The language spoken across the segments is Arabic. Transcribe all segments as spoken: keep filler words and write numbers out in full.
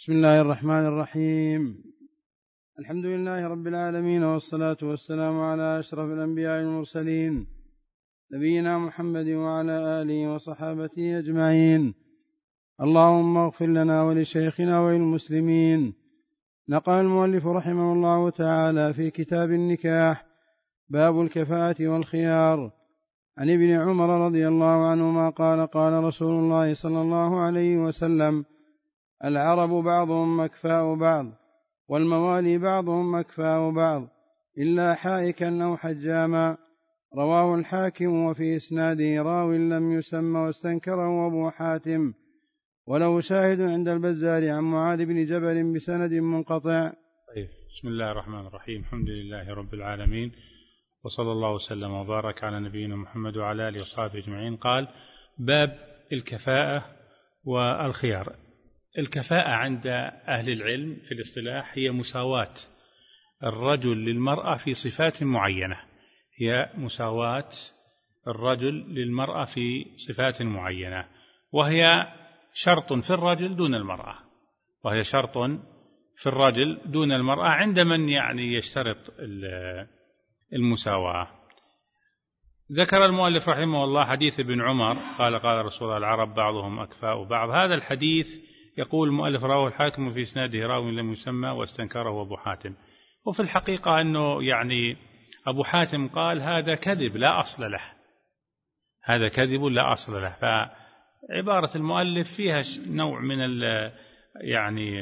بسم الله الرحمن الرحيم. الحمد لله رب العالمين، والصلاة والسلام على أشرف الأنبياء والمرسلين نبينا محمد وعلى آله وصحابته أجمعين. اللهم اغفر لنا ولشيخنا وللمسلمين. نقل المؤلف رحمه الله تعالى في كتاب النكاح باب الكفاءة والخيار عن ابن عمر رضي الله عنهما قال قال رسول الله صلى الله عليه وسلم: العرب بعضهم أكفاء بعض، والموالي بعضهم أكفاء بعض، إلا حائكا أو حجاما. رواه الحاكم، وفي إسناده راو لم يسمى واستنكره أبو حاتم، وله شاهد عند البزار عن معاذ بن جبل بسند منقطع. طيب، بسم الله الرحمن الرحيم. الحمد لله رب العالمين، وصلى الله وسلم وبارك على نبينا محمد وعلى آله وصحبه أجمعين. قال: باب الكفاءة والخيار. الكفاءة عند أهل العلم في الاصطلاح هي مساواة الرجل للمرأة في صفات معينة، هي مساواة الرجل للمرأة في صفات معينة، وهي شرط في الرجل دون المرأة، وهي شرط في الرجل دون المرأة عند من يعني يشترط المساواة. ذكر المؤلف رحمه الله حديث ابن عمر قال قال رسول الله: العرب بعضهم أكفاء بعض. هذا الحديث يقول المؤلف رواه الحاكم في إسناده راو لم يسمى واستنكره أبو حاتم. وفي الحقيقة أنه يعني أبو حاتم قال هذا كذب لا أصل له، هذا كذب لا أصل له. فعبارة المؤلف فيها نوع من ال يعني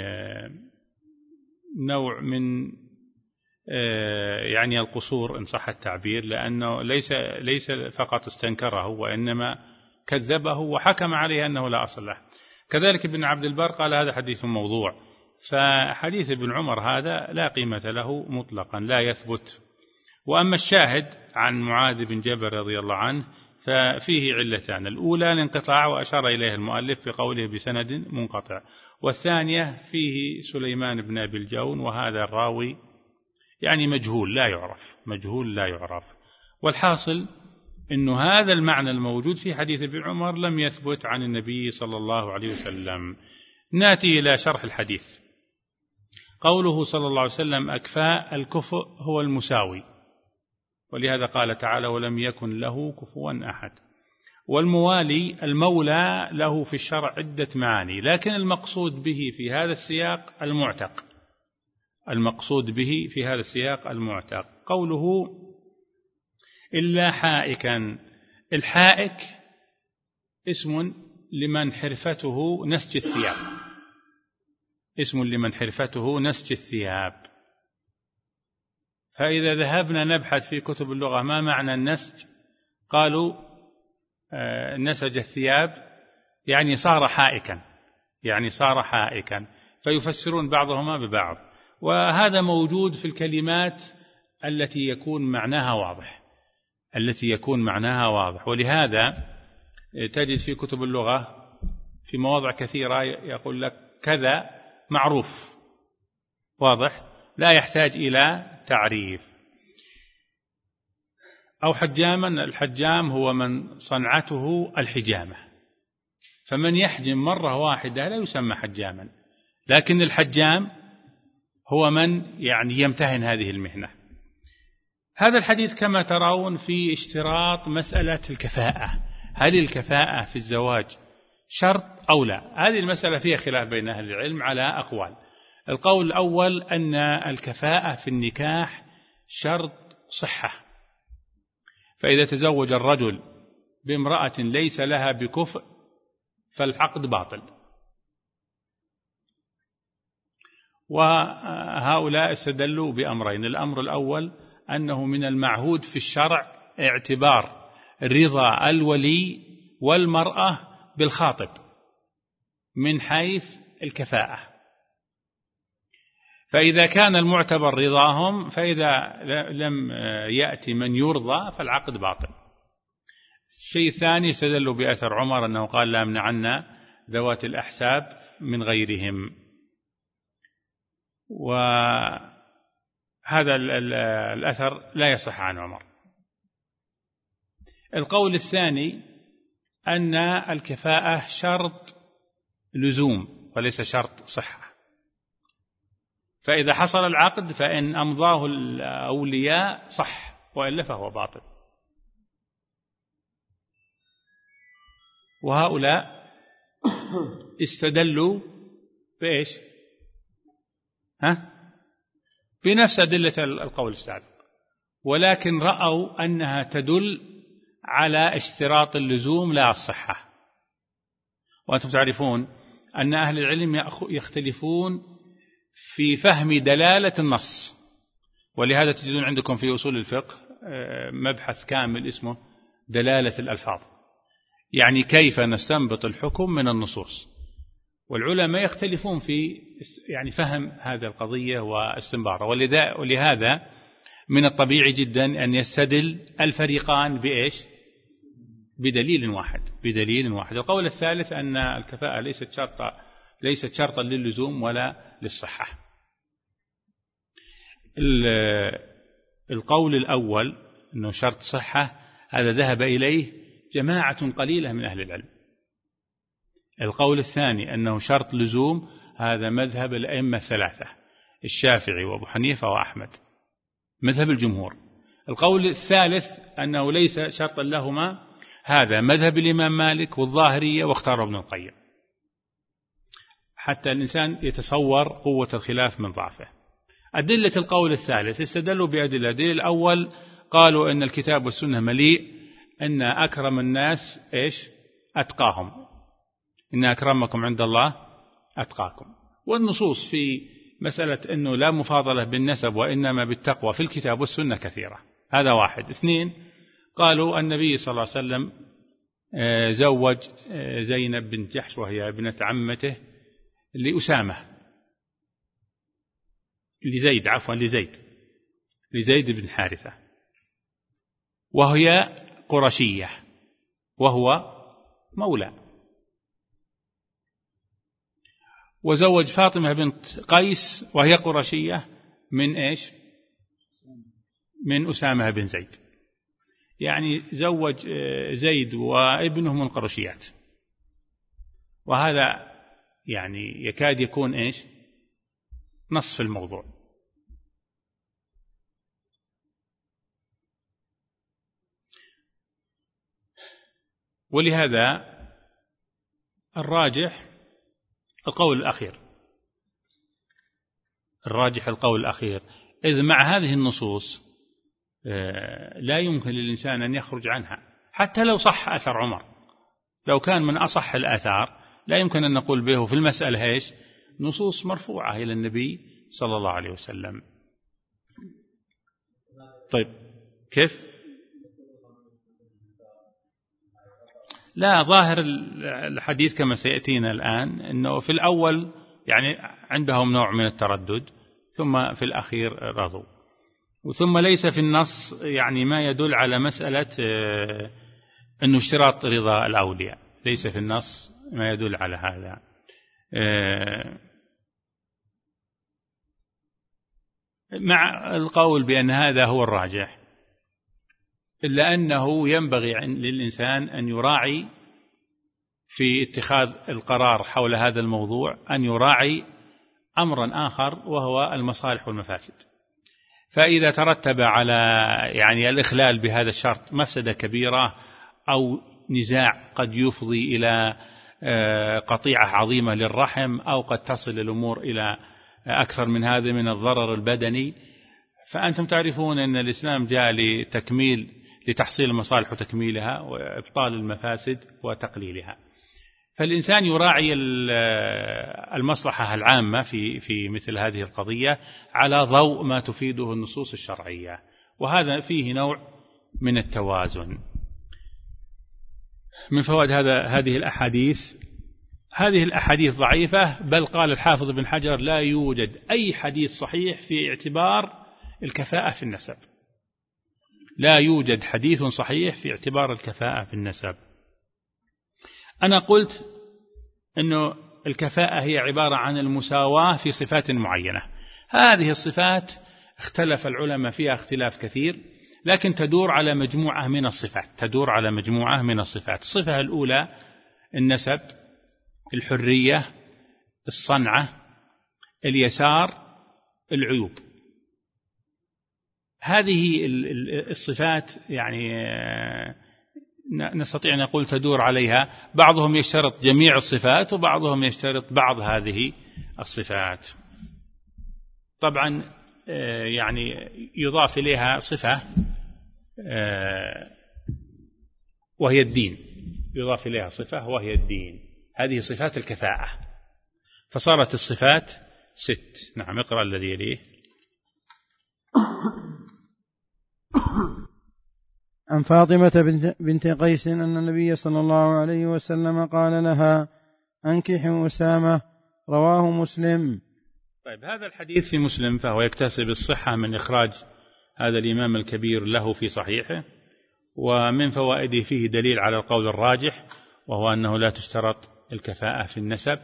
نوع من يعني القصور إن صح التعبير، لأنه ليس ليس فقط استنكره وإنما كذبه وحكم عليه أنه لا أصل له. كذلك ابن عبد البر قال هذا حديث موضوع. فحديث ابن عمر هذا لا قيمة له مطلقا، لا يثبت. وأما الشاهد عن معاذ بن جبل رضي الله عنه ففيه علتان: الأولى الانقطاع وأشار إليه المؤلف بقوله بسند منقطع، والثانية فيه سليمان بن أبي الجون، وهذا الراوي يعني مجهول لا يعرف، مجهول لا يعرف. والحاصل إنه هذا المعنى الموجود في حديث ابن عمر لم يثبت عن النبي صلى الله عليه وسلم. ناتي إلى شرح الحديث. قوله صلى الله عليه وسلم أكفاء، الكفء هو المساوي، ولهذا قال تعالى: ولم يكن له كفوا أحد. والموالي المولى له في الشرع عدة معاني، لكن المقصود به في هذا السياق المعتق، المقصود به في هذا السياق المعتق. قوله إلا حائكا، الحائك اسم لمن حرفته نسج الثياب، اسم لمن حرفته نسج الثياب. فإذا ذهبنا نبحث في كتب اللغة ما معنى النسج، قالوا آه نسج الثياب يعني صار حائكا، يعني صار حائكا، فيفسرون بعضهما ببعض. وهذا موجود في الكلمات التي يكون معناها واضح، التي يكون معناها واضح. ولهذا تجد في كتب اللغة في مواضع كثيرة يقول لك كذا معروف واضح لا يحتاج إلى تعريف. أو حجاما، الحجام هو من صنعته الحجامة، فمن يحجم مرة واحدة لا يسمى حجاما، لكن الحجام هو من يعني يمتهن هذه المهنة. هذا الحديث كما ترون في اشتراط مسألة الكفاءة، هل الكفاءة في الزواج شرط أو لا؟ هذه المسألة فيها خلاف بين أهل العلم على أقوال. القول الأول أن الكفاءة في النكاح شرط صحة، فإذا تزوج الرجل بامرأة ليس لها بكفء فالعقد باطل. وهؤلاء استدلوا بأمرين: الأمر الأول أنه من المعهود في الشرع اعتبار رضا الولي والمرأة بالخاطب من حيث الكفاءة، فإذا كان المعتبر رضاهم، فإذا لم يأتي من يرضى فالعقد باطل. الشيء الثاني استدلوا بأثر عمر أنه قال: لا يمنعن ذوات الأحساب من غيرهم. وهذا الأثر لا يصح عن عمر. القول الثاني أن الكفاءة شرط لزوم وليس شرط صحة، فإذا حصل العقد فإن أمضاه الأولياء صح، وإلا فهو باطل. وهؤلاء استدلوا بإيش؟ ها؟ بنفس أدلة القول السابق، ولكن رأوا أنها تدل على اشتراط اللزوم لا الصحة. وأنتم تعرفون أن أهل العلم يختلفون في فهم دلالة النص، ولهذا تجدون عندكم في أصول الفقه مبحث كامل اسمه دلالة الألفاظ، يعني كيف نستنبط الحكم من النصوص. والعلماء يختلفون في يعني فهم هذه القضية واستنباطها، ولهذا من الطبيعي جدا أن يستدل الفريقان بإيش؟ بدليل واحد بدليل واحد. القول الثالث أن الكفاءة ليست شرطا ليست شرطا للزوم ولا للصحة. القول الأول أنه شرط صحة هذا ذهب إليه جماعة قليلة من أهل العلم. القول الثاني أنه شرط لزوم هذا مذهب الأئمة الثلاثة الشافعي وأبو حنيفة وأحمد، مذهب الجمهور. القول الثالث أنه ليس شرطا لهما، هذا مذهب الإمام مالك والظاهرية واختار ابن القيم، حتى الإنسان يتصور قوة الخلاف من ضعفه. أدلة القول الثالث استدلوا بأدلة. الدليل الأول قالوا أن الكتاب والسنة مليء أن أكرم الناس إيش؟ أتقاهم، إن أكرمكم عند الله أتقاكم. والنصوص في مسألة أنه لا مفاضلة بالنسب وإنما بالتقوى في الكتاب والسنة كثيرة. هذا واحد. اثنين، قالوا النبي صلى الله عليه وسلم زوج زينب بنت جحش وهي ابنة عمته لأسامة لزيد عفوا لزيد لزيد بن حارثة، وهي قرشية وهو مولى. وزوج فاطمة بنت قيس وهي قرشية من إيش؟ من أسامة بن زيد. يعني زوج زيد وابنه من قرشيات، وهذا يعني يكاد يكون إيش؟ نصف الموضوع. ولهذا الراجح القول الأخير الراجح القول الأخير إذ مع هذه النصوص لا يمكن للإنسان أن يخرج عنها، حتى لو صح أثر عمر، لو كان من أصح الآثار لا يمكن أن نقول به في المسألة إيش؟ نصوص مرفوعة إلى النبي صلى الله عليه وسلم. طيب كيف؟ لا، ظاهر الحديث كما سيأتينا الآن أنه في الأول يعني عندهم نوع من التردد، ثم في الأخير رضوا. وثم ليس في النص يعني ما يدل على مسألة أنه اشتراط رضا الأولياء، ليس في النص ما يدل على هذا. مع القول بأن هذا هو الراجح، إلا أنه ينبغي للإنسان أن يراعي في اتخاذ القرار حول هذا الموضوع أن يراعي أمرا آخر وهو المصالح والمفاسد. فإذا ترتب على يعني الإخلال بهذا الشرط مفسدة كبيرة أو نزاع قد يفضي إلى قطيعة عظيمة للرحم، أو قد تصل الأمور إلى أكثر من هذا من الضرر البدني، فأنتم تعرفون أن الإسلام جاء لتكميل لتحصيل المصالح وتكميلها وإبطال المفاسد وتقليلها. فالإنسان يراعي المصلحة العامة في في مثل هذه القضية على ضوء ما تفيده النصوص الشرعية، وهذا فيه نوع من التوازن. من فوائد هذا هذه الأحاديث هذه الأحاديث ضعيفة، بل قال الحافظ بن حجر لا يوجد أي حديث صحيح في اعتبار الكفاءة في النسب، لا يوجد حديث صحيح في اعتبار الكفاءة في النسب. أنا قلت أنه الكفاءة هي عبارة عن المساواة في صفات معينة. هذه الصفات اختلف العلماء فيها اختلاف كثير، لكن تدور على مجموعة من الصفات تدور على مجموعة من الصفات. الصفة الأولى النسب، الحرية، الصنعة، اليسار، العيوب. هذه الصفات يعني نستطيع أن نقول تدور عليها، بعضهم يشترط جميع الصفات وبعضهم يشترط بعض هذه الصفات. طبعا يعني يضاف إليها صفة وهي الدين، يضاف إليها صفة وهي الدين، هذه صفات الكفاءة، فصارت الصفات ست. نعم، اقرأ الذي يليه. عن فاطمة بنت قيس أن النبي صلى الله عليه وسلم قال لها أنكحي أسامة، رواه مسلم. طيب، هذا الحديث في مسلم، فهو يكتسب الصحة من إخراج هذا الإمام الكبير له في صحيحه، ومن فوائده فيه دليل على القول الراجح، وهو أنه لا تشترط الكفاءة في النسب.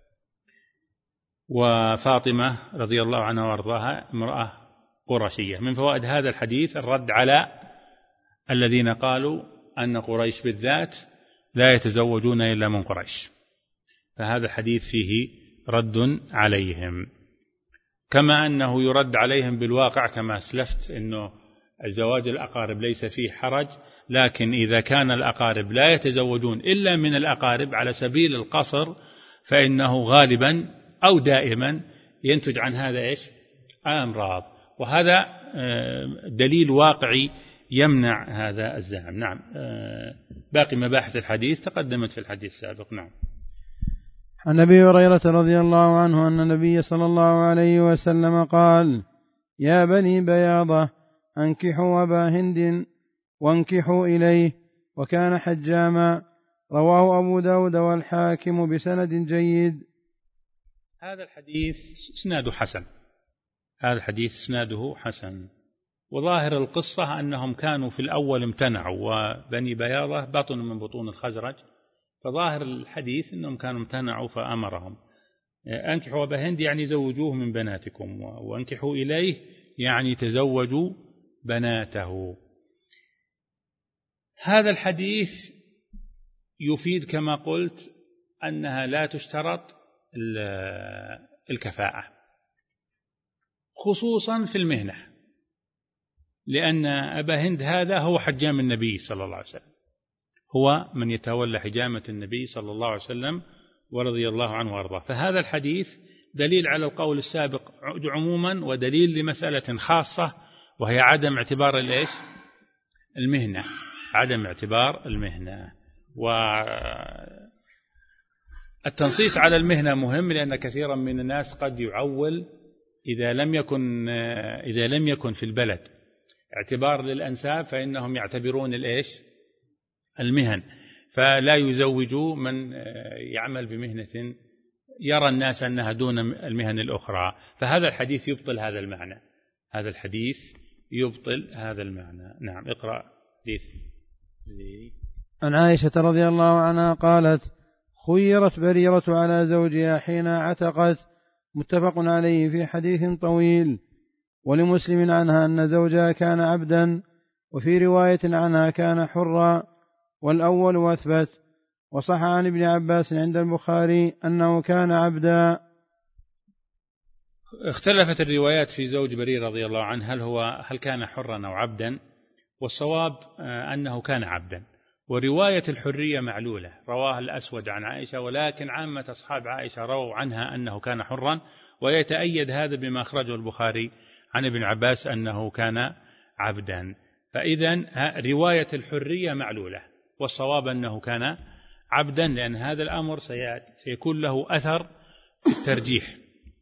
وفاطمة رضي الله عنها وارضاها امرأة قرشية. من فوائد هذا الحديث الرد على الذين قالوا أن قريش بالذات لا يتزوجون إلا من قريش، فهذا الحديث فيه رد عليهم، كما أنه يرد عليهم بالواقع كما أسلفت، أنه الزواج الأقارب ليس فيه حرج، لكن إذا كان الأقارب لا يتزوجون إلا من الأقارب على سبيل القصر، فإنه غالبا أو دائما ينتج عن هذا إيش؟ أمراض، وهذا دليل واقعي يمنع هذا الزعم. نعم، باقي مباحث الحديث تقدمت في الحديث السابق. نعم. عن أبي هريرة رضي الله عنه أن النبي صلى الله عليه وسلم قال: يا بني بياضة أنكحوا أبا هند وانكحوا إليه، وكان حجاما، رواه أبو داود والحاكم بسند جيد. هذا الحديث اسناده حسن، هذا الحديث اسناده حسن، وظاهر القصة أنهم كانوا في الأول امتنعوا، وبني بياضة بطن من بطون الخزرج، فظاهر الحديث أنهم كانوا امتنعوا فأمرهم. أنكحوا أبا هند يعني زوجوه من بناتكم، وانكحوا إليه يعني تزوجوا بناته. هذا الحديث يفيد كما قلت أنها لا تشترط الكفاءة، خصوصا في المهنة، لأن أبا هند هذا هو حجام النبي صلى الله عليه وسلم، هو من يتولى حجامة النبي صلى الله عليه وسلم ورضي الله عنه وارضاه. فهذا الحديث دليل على القول السابق عموما، ودليل لمسألة خاصة، وهي عدم اعتبار الإيش؟ المهنة، عدم اعتبار المهنة. والتنصيص على المهنة مهم، لأن كثيرا من الناس قد يعول إذا لم يكن إذا لم يكن في البلد اعتبار للأنساب، فإنهم يعتبرون الإيش؟ المهن، فلا يزوجوا من يعمل بمهنة يرى الناس أنها دون المهن الأخرى. فهذا الحديث يبطل هذا المعنى، هذا الحديث يبطل هذا المعنى. نعم، اقرأ حديث. عن عائشة رضي الله عنها قالت: خيرت بريرة على زوجها حين عتقت، متفق عليه في حديث طويل. ولمسلم عنها أن زوجها كان عبدا، وفي رواية عنها كان حرا، والأول أثبت. وصح عن ابن عباس عند البخاري أنه كان عبدا. اختلفت الروايات في زوج بريرة رضي الله عنه، هل هو هل كان حرا أو عبدا، والصواب أنه كان عبدا. ورواية الحرية معلولة، رواها الأسود عن عائشة، ولكن عامة أصحاب عائشة رووا عنها أنه كان حرا، ويتأيد هذا بما أخرجه البخاري عن ابن عباس أنه كان عبدا. فإذا رواية الحرية معلولة، والصواب أنه كان عبدا، لأن هذا الأمر سيكون له أثر في الترجيح.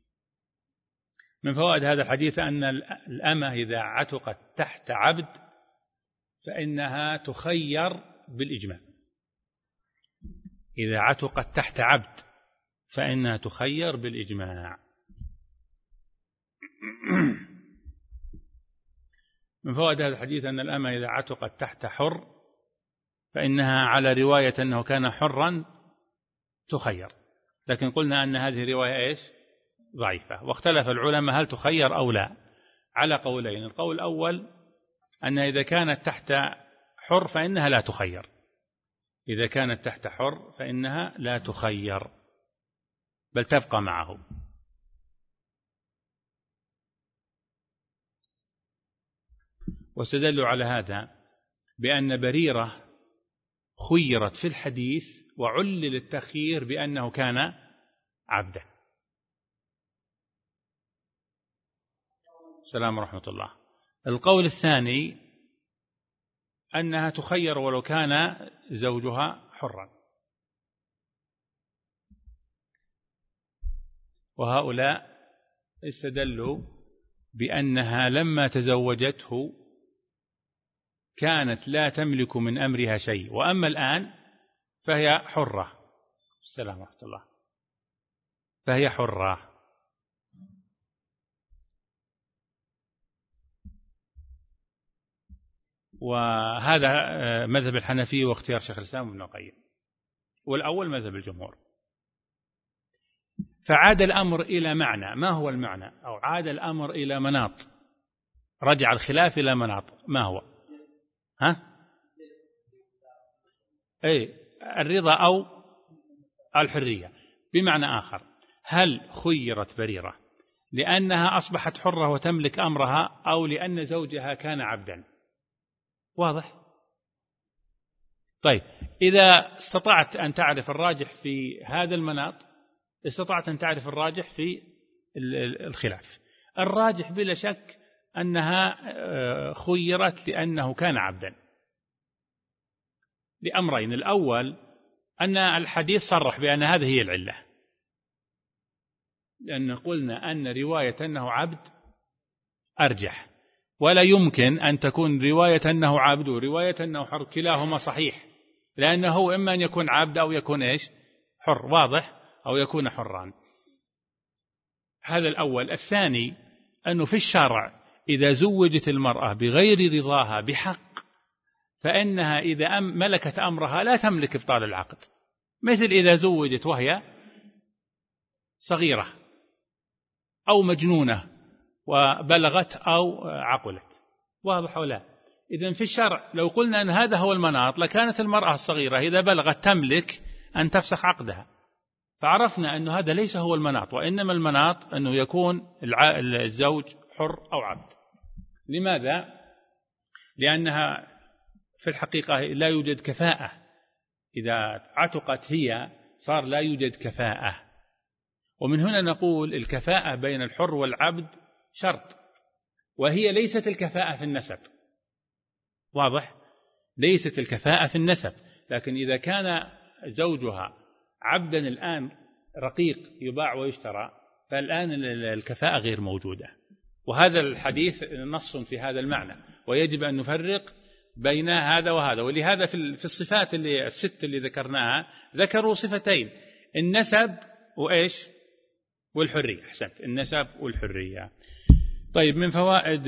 من فوائد هذا الحديث أن الأمة إذا عتقت تحت عبد فإنها تخير بالإجماع، إذا عتقت تحت عبد فإنها تخير بالإجماع. من فوائد هذا الحديث أن الأمة إذا عتقت تحت حر فإنها على رواية أنه كان حرا تخير، لكن قلنا أن هذه رواية إيش؟ ضعيفة. واختلف العلماء هل تخير أو لا، على قولين. القول الأول أن إذا كانت تحت حر فإنها لا تخير، إذا كانت تحت حر فإنها لا تخير بل تبقى معه. واستدلوا على هذا بأن بريرة خيرت في الحديث وعلل التخيير بأنه كان عبدا. السلام ورحمة الله. القول الثاني أنها تخير ولو كان زوجها حرا، وهؤلاء استدلوا بأنها لما تزوجته كانت لا تملك من أمرها شيء، وأما الآن فهي حرة. السلام ورحمة الله. فهي حرة. وهذا مذهب الحنفي واختيار شيخ الإسلام ابن القيم، والأول مذهب الجمهور. فعاد الأمر إلى معنى، ما هو المعنى؟ أو عاد الأمر إلى مناط، رجع الخلاف إلى مناط، ما هو؟ ها؟ أي الرضا أو الحرية. بمعنى آخر، هل خيرت بريرة لأنها أصبحت حرة وتملك أمرها، أو لأن زوجها كان عبدا؟ واضح؟ طيب، إذا استطعت أن تعرف الراجح في هذا المناط استطعت أن تعرف الراجح في الخلاف. الراجح بلا شك أنها خيرت لأنه كان عبدا لأمرين. الأول أن الحديث صرح بأن هذه هي العلة، لأن قلنا أن رواية أنه عبد أرجح، ولا يمكن أن تكون رواية أنه عبد ورواية أنه حر كلاهما صحيح، لأنه إما أن يكون عبد أو يكون إيش؟ حر. واضح؟ أو يكون حران. هذا الأول. الثاني أنه في الشرع إذا زوجت المرأة بغير رضاها بحق فإنها إذا ملكت أمرها لا تملك إبطال العقد، مثل إذا زوجت وهي صغيرة أو مجنونة وبلغت أو عقلت. واضح أو لا؟ إذن في الشرع لو قلنا أن هذا هو المناط لكانت المرأة الصغيرة إذا بلغت تملك أن تفسخ عقدها، فعرفنا أن هذا ليس هو المناط، وإنما المناط أنه يكون الزوج حر أو عبد. لماذا؟ لأنها في الحقيقة لا يوجد كفاءة، إذا عتقت هي صار لا يوجد كفاءة. ومن هنا نقول الكفاءة بين الحر والعبد شرط، وهي ليست الكفاءة في النسب. واضح؟ ليست الكفاءة في النسب، لكن إذا كان زوجها عبدا الآن رقيق يباع ويشترى، فالآن الكفاءة غير موجودة. وهذا الحديث نص في هذا المعنى، ويجب أن نفرق بين هذا وهذا. ولهذا في الصفات اللي الست اللي ذكرناها ذكروا صفتين، النسب وإيش؟ والحرية. أحسنت، النسب والحرية. طيب، من فوائد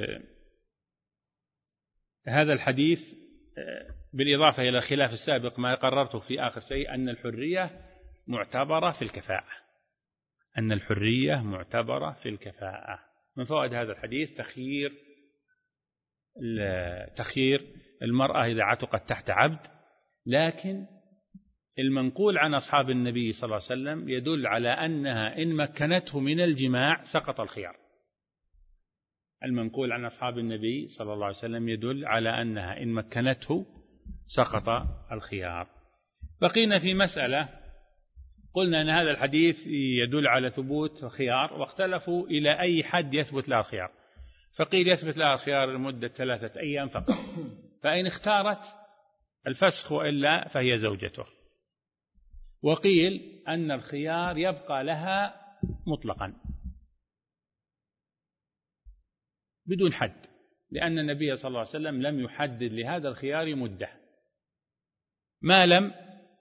هذا الحديث بالإضافة إلى خلاف السابق ما قررته في آخر شيء أن الحرية معتبرة في الكفاءة، أن الحرية معتبرة في الكفاءة. من فوائد هذا الحديث تخيير تخيير المرأة إذا عتقت تحت عبد، لكن المنقول عن أصحاب النبي صلى الله عليه وسلم يدل على أنها إن مكنته من الجماع سقط الخيار. المنقول عن أصحاب النبي صلى الله عليه وسلم يدل على أنها إن مكنته سقط الخيار. بقينا في مسألة، قلنا أن هذا الحديث يدل على ثبوت الخيار، واختلفوا إلى أي حد يثبت له الخيار. فقيل يثبت لها الخيار لمدة ثلاثة أيام فقط، فإن اختارت الفسخ وإلا فهي زوجته. وقيل أن الخيار يبقى لها مطلقا بدون حد، لأن النبي صلى الله عليه وسلم لم يحدد لهذا الخيار مدة، ما لم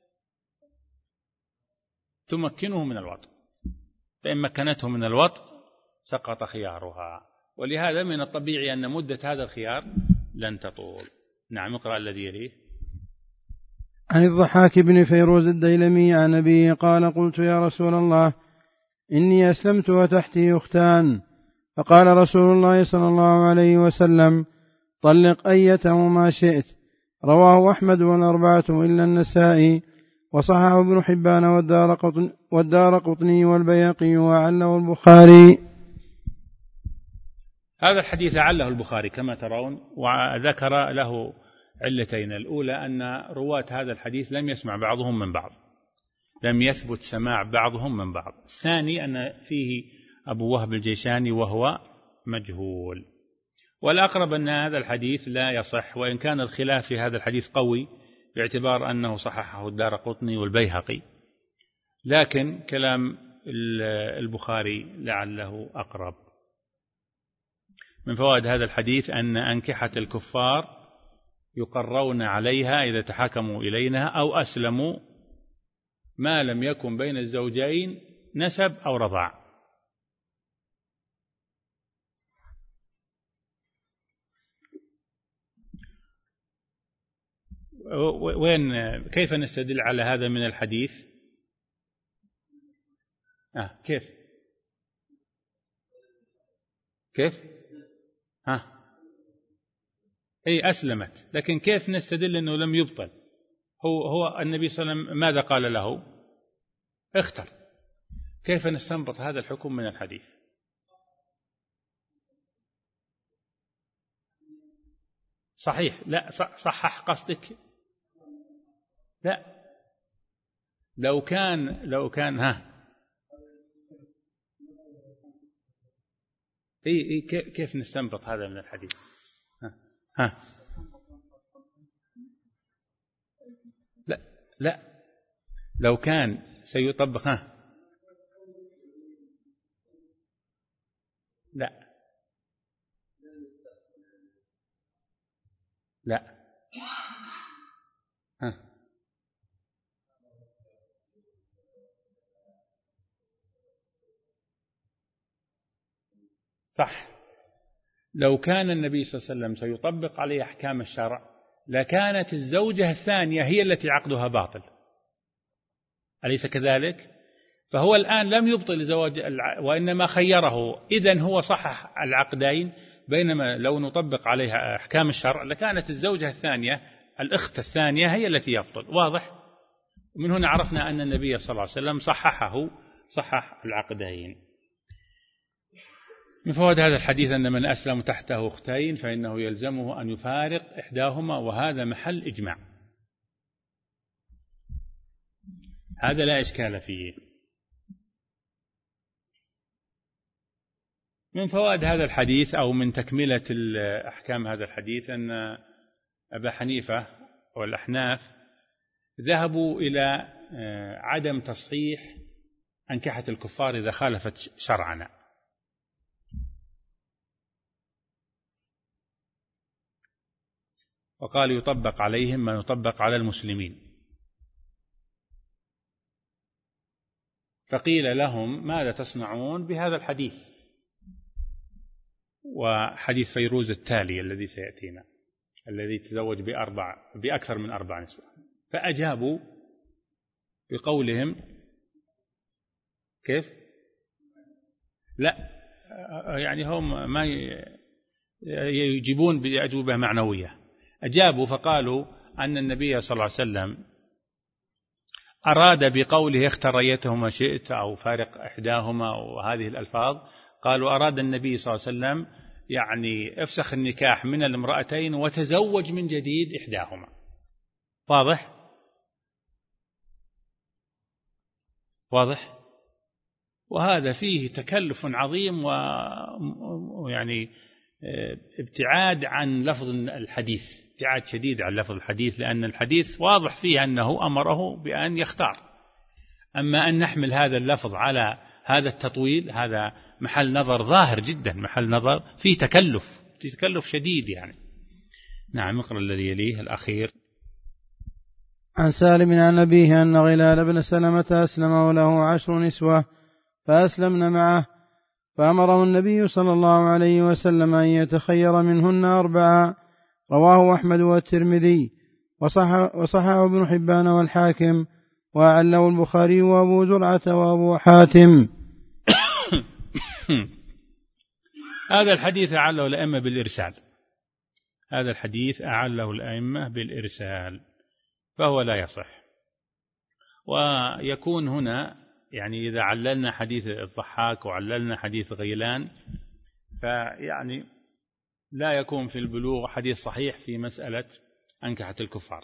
تمكنه من الوطء، فإن مكنته من الوطء سقط خيارها. ولهذا من الطبيعي أن مدة هذا الخيار لن تطول. نعم، اقرأ الذي يليه. عن الضحاك بن فيروز الديلمي عن أبيه قال: قلت يا رسول الله إني أسلمت وتحتي أختان، فقال رسول الله صلى الله عليه وسلم: طلق أيتهما شئت. رواه أحمد والأربعة إلا النسائي، وصححه ابن حبان والدار قطني والبياقي وعله البخاري. هذا الحديث عله البخاري كما ترون، وذكر له علتين. الأولى أن رواة هذا الحديث لم يسمع بعضهم من بعض، لم يثبت سماع بعضهم من بعض. الثاني أن فيه أبو وهب الجيشاني وهو مجهول. والأقرب أن هذا الحديث لا يصح، وإن كان الخلاف في هذا الحديث قوي باعتبار أنه صححه الدارقطني والبيهقي، لكن كلام البخاري لعله أقرب. من فوائد هذا الحديث أن أنكحة الكفار يقرون عليها إذا تحاكموا إلينا أو أسلموا ما لم يكن بين الزوجين نسب أو رضاع. وين كيف نستدل على هذا من الحديث؟ آه كيف كيف ها أي أسلمت، لكن كيف نستدل أنه لم يبطل؟ هو هو النبي صلى الله عليه وسلم ماذا قال له؟ اختر. كيف نستنبط هذا الحكم من الحديث؟ صحيح، لا صحح قصدك؟ لا، لو كان لو كان ها اي اي كيف نستنبط هذا من الحديث؟ ها, ها. لا لا لو كان سيطبق ها لا لا ها صح. لو كان النبي صلى الله عليه وسلم سيطبق عليه أحكام الشرع لكانت الزوجة الثانية هي التي عقدها باطل، أليس كذلك؟ فهو الآن لم يبطل زواج وإنما خيره، إذن هو صحح العقدين، بينما لو نطبق عليها أحكام الشرع لكانت الزوجة الثانية الأخت الثانية هي التي يبطل. واضح؟ ومن هنا عرفنا أن النبي صلى الله عليه وسلم صححه، صحح العقدين. من فوائد هذا الحديث أن من أسلم تحته أختين فإنه يلزمه أن يفارق إحداهما، وهذا محل إجماع، هذا لا إشكال فيه. من فوائد هذا الحديث أو من تكملة أحكام هذا الحديث أن أبا حنيفة والأحناف ذهبوا إلى عدم تصحيح أنكحة الكفار إذا خالفت شرعنا، وقال يطبق عليهم ما يطبق على المسلمين. فقيل لهم ماذا تصنعون بهذا الحديث وحديث فيروز التالي الذي سيأتينا الذي تزوج بأربع بأكثر من أربع نسوة؟ فأجابوا بقولهم كيف؟ لا يعني هم ما يجيبون بأجوبة معنوية. أجابوا فقالوا أن النبي صلى الله عليه وسلم أراد بقوله اختر أيتهما شئت أو فارق إحداهما وهذه الألفاظ، قالوا أراد النبي صلى الله عليه وسلم يعني افسخ النكاح من الامرأتين وتزوج من جديد إحداهما. واضح؟ واضح؟ وهذا فيه تكلف عظيم ويعني ابتعاد عن لفظ الحديث، ابتعاد شديد عن لفظ الحديث، لأن الحديث واضح فيه أنه أمره بأن يختار. أما أن نحمل هذا اللفظ على هذا التطويل هذا محل نظر ظاهر جدا، محل نظر فيه تكلف، فيه تكلف شديد يعني. نعم، اقرأ الذي يليه الأخير. عن سالم عن أبيه أن غلال بن سلمة أسلم وله عشر نسوة فأسلمن معه، فأمره النبي صلى الله عليه وسلم أن يتخير منهن أربعة. رواه أحمد والترمذي وصححه ابن حبان والحاكم، وأعله البخاري وأبو زرعة وأبو حاتم. هذا الحديث أعله الأئمة بالإرسال، هذا الحديث أعله الأئمة بالإرسال، فهو لا يصح. ويكون هنا يعني إذا عللنا حديث الضحاك وعللنا حديث غيلان فيعني لا يكون في البلوغ حديث صحيح في مسألة أنكحة الكفار.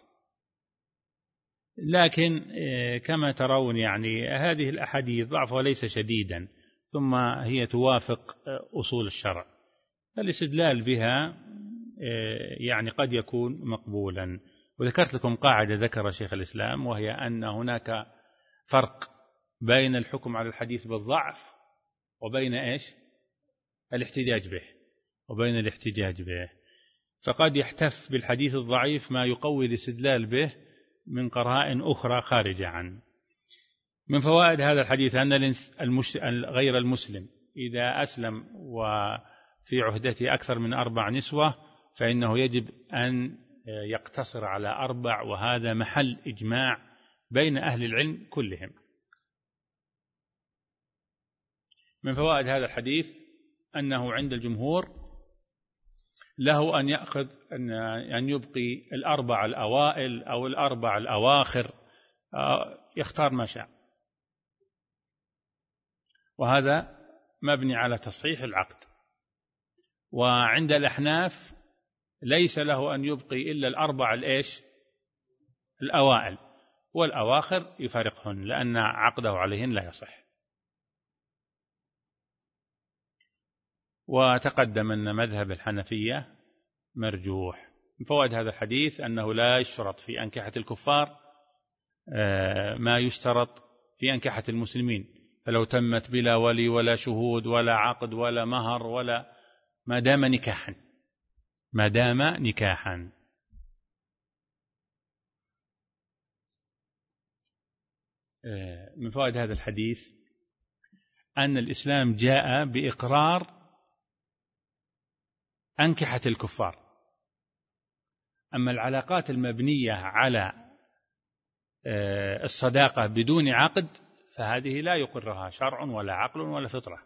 لكن كما ترون يعني هذه الأحاديث ضعفها ليس شديدا، ثم هي توافق أصول الشرع، الاستدلال بها يعني قد يكون مقبولا. وذكرت لكم قاعدة ذكر شيخ الإسلام، وهي أن هناك فرق بين الحكم على الحديث بالضعف وبين إيش الاحتجاج به وبين الاحتجاج به. فقد يحتف بالحديث الضعيف ما يقوي الاستدلال به من قرائن أخرى خارجة عنه. من فوائد هذا الحديث أن غير المسلم إذا أسلم وفي عهدته أكثر من أربع نسوة فإنه يجب أن يقتصر على أربع، وهذا محل إجماع بين أهل العلم كلهم. من فوائد هذا الحديث أنه عند الجمهور له أن يأخذ أن يبقي الأربع الأوائل أو الأربع الأواخر، يختار ما شاء، وهذا مبني على تصحيح العقد. وعند الأحناف ليس له أن يبقي إلا الأربع الإيش الأوائل، والأواخر يفارقهن لأن عقده عليهن لا يصح. وتقدم أن مذهب الحنفية مرجوح. من فوائد هذا الحديث أنه لا يشترط في أنكحة الكفار ما يشترط في أنكحة المسلمين، فلو تمت بلا ولي ولا شهود ولا عقد ولا مهر ولا ما دام نكاحا ما دام نكاحا. من فوائد هذا الحديث أن الإسلام جاء بإقرار أنكحة الكفار، أما العلاقات المبنية على الصداقة بدون عقد فهذه لا يقرها شرع ولا عقل ولا فطرة،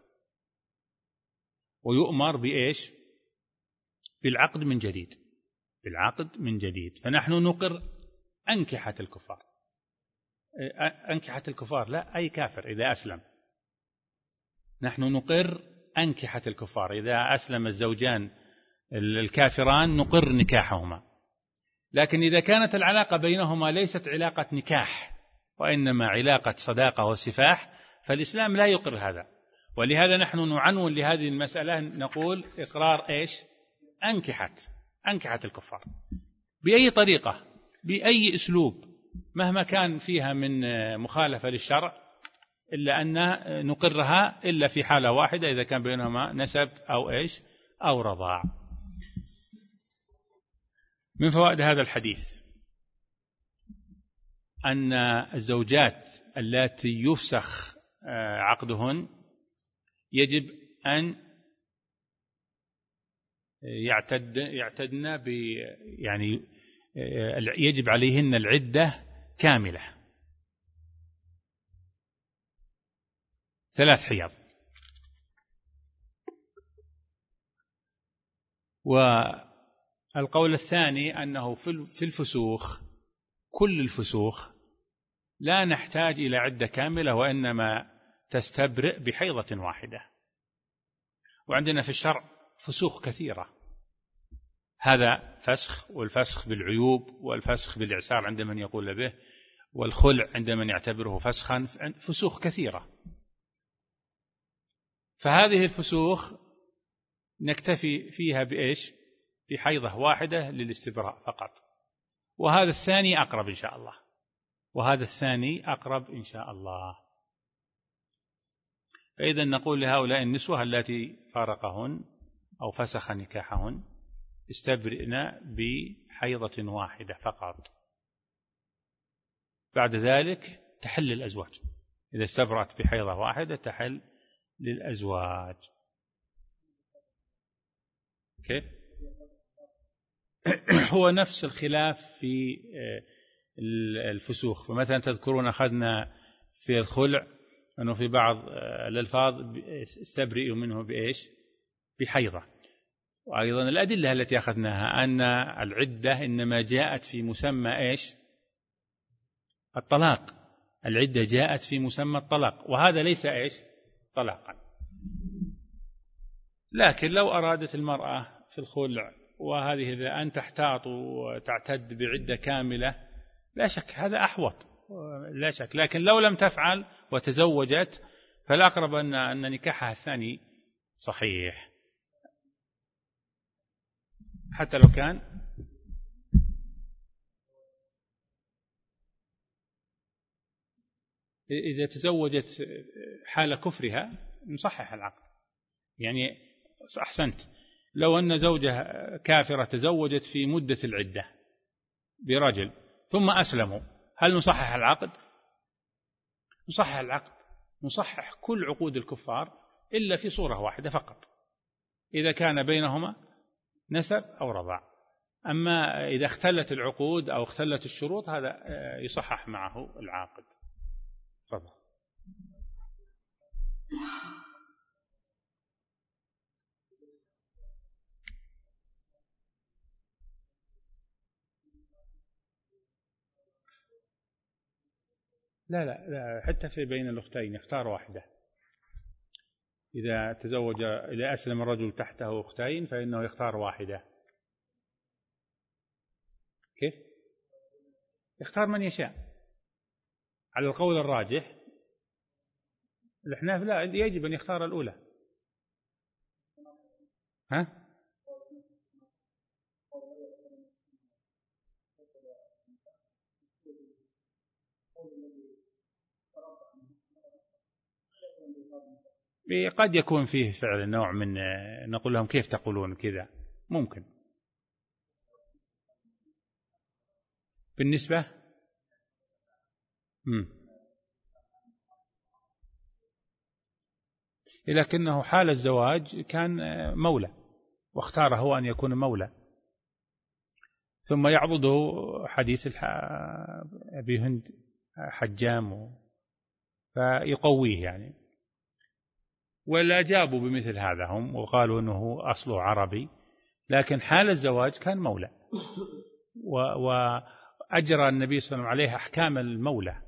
ويؤمر بإيش بالعقد من جديد بالعقد من جديد. فنحن نقر أنكحة الكفار أنكحة الكفار لا أي كافر إذا أسلم، نحن نقر أنكحة الكفار. إذا أسلم الزوجان الكافران نقر نكاحهما، لكن إذا كانت العلاقة بينهما ليست علاقة نكاح وإنما علاقة صداقة وسفاح فالإسلام لا يقر هذا. ولهذا نحن نعنون لهذه المسألة نقول إقرار إيش أنكحة أنكحة الكفار بأي طريقة بأي أسلوب مهما كان فيها من مخالفة للشرع، إلا أن نقرها إلا في حالة واحدة إذا كان بينهما نسب أو إيش أو رضاع. من فوائد هذا الحديث أن الزوجات التي يفسخ عقدهن يجب أن يعتد يعتدن ب يعني يجب عليهن العدة كاملة ثلاث حيض. والقول الثاني أنه في الفسوخ كل الفسوخ لا نحتاج إلى عدة كاملة وإنما تستبرئ بحيضة واحدة. وعندنا في الشرع فسوخ كثيرة، هذا فسخ، والفسخ بالعيوب، والفسخ بالإعسار عند من يقول به، والخلع عند من يعتبره فسخا، فسوخ كثيرة. فهذه الفسوخ نكتفي فيها بإيش بحيضة واحدة للاستبراء فقط، وهذا الثاني أقرب إن شاء الله وهذا الثاني أقرب إن شاء الله. فإذا نقول لهؤلاء النسوة التي فارقهن أو فسخ نكاحهن استبرئنا بحيضة واحدة فقط، بعد ذلك تحل الأزواج. إذا استبرأت بحيضة واحدة تحل للأزواج. كيف؟ هو نفس الخلاف في الفسوخ. فمثلا تذكرون أخذنا في الخلع أنه في بعض الألفاظ استبرئوا منه بإيش بحيضة. وأيضا الأدلة التي أخذناها أن العدة إنما جاءت في مسمى إيش الطلاق، العدة جاءت في مسمى الطلاق، وهذا ليس إيش طلاقا. لكن لو أرادت المرأة في الخلع وهذه إذا أن تحتاط وتعتد بعدة كاملة لا شك هذا أحوط لا شك، لكن لو لم تفعل وتزوجت فالأقرب أن أن نكاحها الثاني صحيح حتى لو كان إذا تزوجت حال كفرها نصحح العقد. يعني أحسنت، لو أن زوجة كافرة تزوجت في مدة العدة برجل ثم أسلموا هل نصحح العقد؟ نصحح العقد، نصحح كل عقود الكفار إلا في صورة واحدة فقط، إذا كان بينهما نسب أو رضاع. أما إذا اختلت العقود أو اختلت الشروط هذا يصحح معه العاقد. تفضل. لا لا لا، حتى في بين الأختين يختار واحدة. إذا تزوج إذا أسلم الرجل تحته أختين فإنه يختار واحدة. كيف؟ يختار من يشاء على القول الراجح. الأحناف لا، يجب أن يختار الأولى. ها؟ قد يكون فيه فعلا نوع من نقول لهم كيف تقولون كذا، ممكن بالنسبة مم. لكنه حال الزواج كان مولى واختار هو أن يكون مولى، ثم يعضده حديث أبي هند حجام فيقويه يعني. ولا جابوا بمثل هذا هم وقالوا أنه أصله عربي، لكن حال الزواج كان مولى وأجرى النبي صلى الله عليه وسلم عليه أحكام المولى.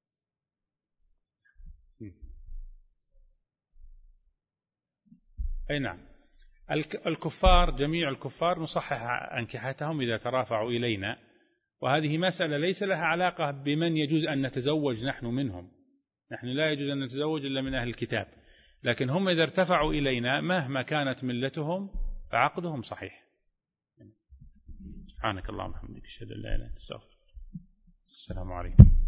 أي نعم، الكفار جميع الكفار نصحح أنكحتهم إذا ترافعوا إلينا، وهذه مسألة ليس لها علاقة بمن يجوز أن نتزوج نحن منهم، نحن لا يجوز أن نتزوج إلا من أهل الكتاب، لكن هم إذا ارتفعوا إلينا مهما كانت ملتهم فعقدهم صحيح. سبحانك اللهم وبحمدك أشهد أن لا إله إلا أنت أستغفرك. السلام عليكم.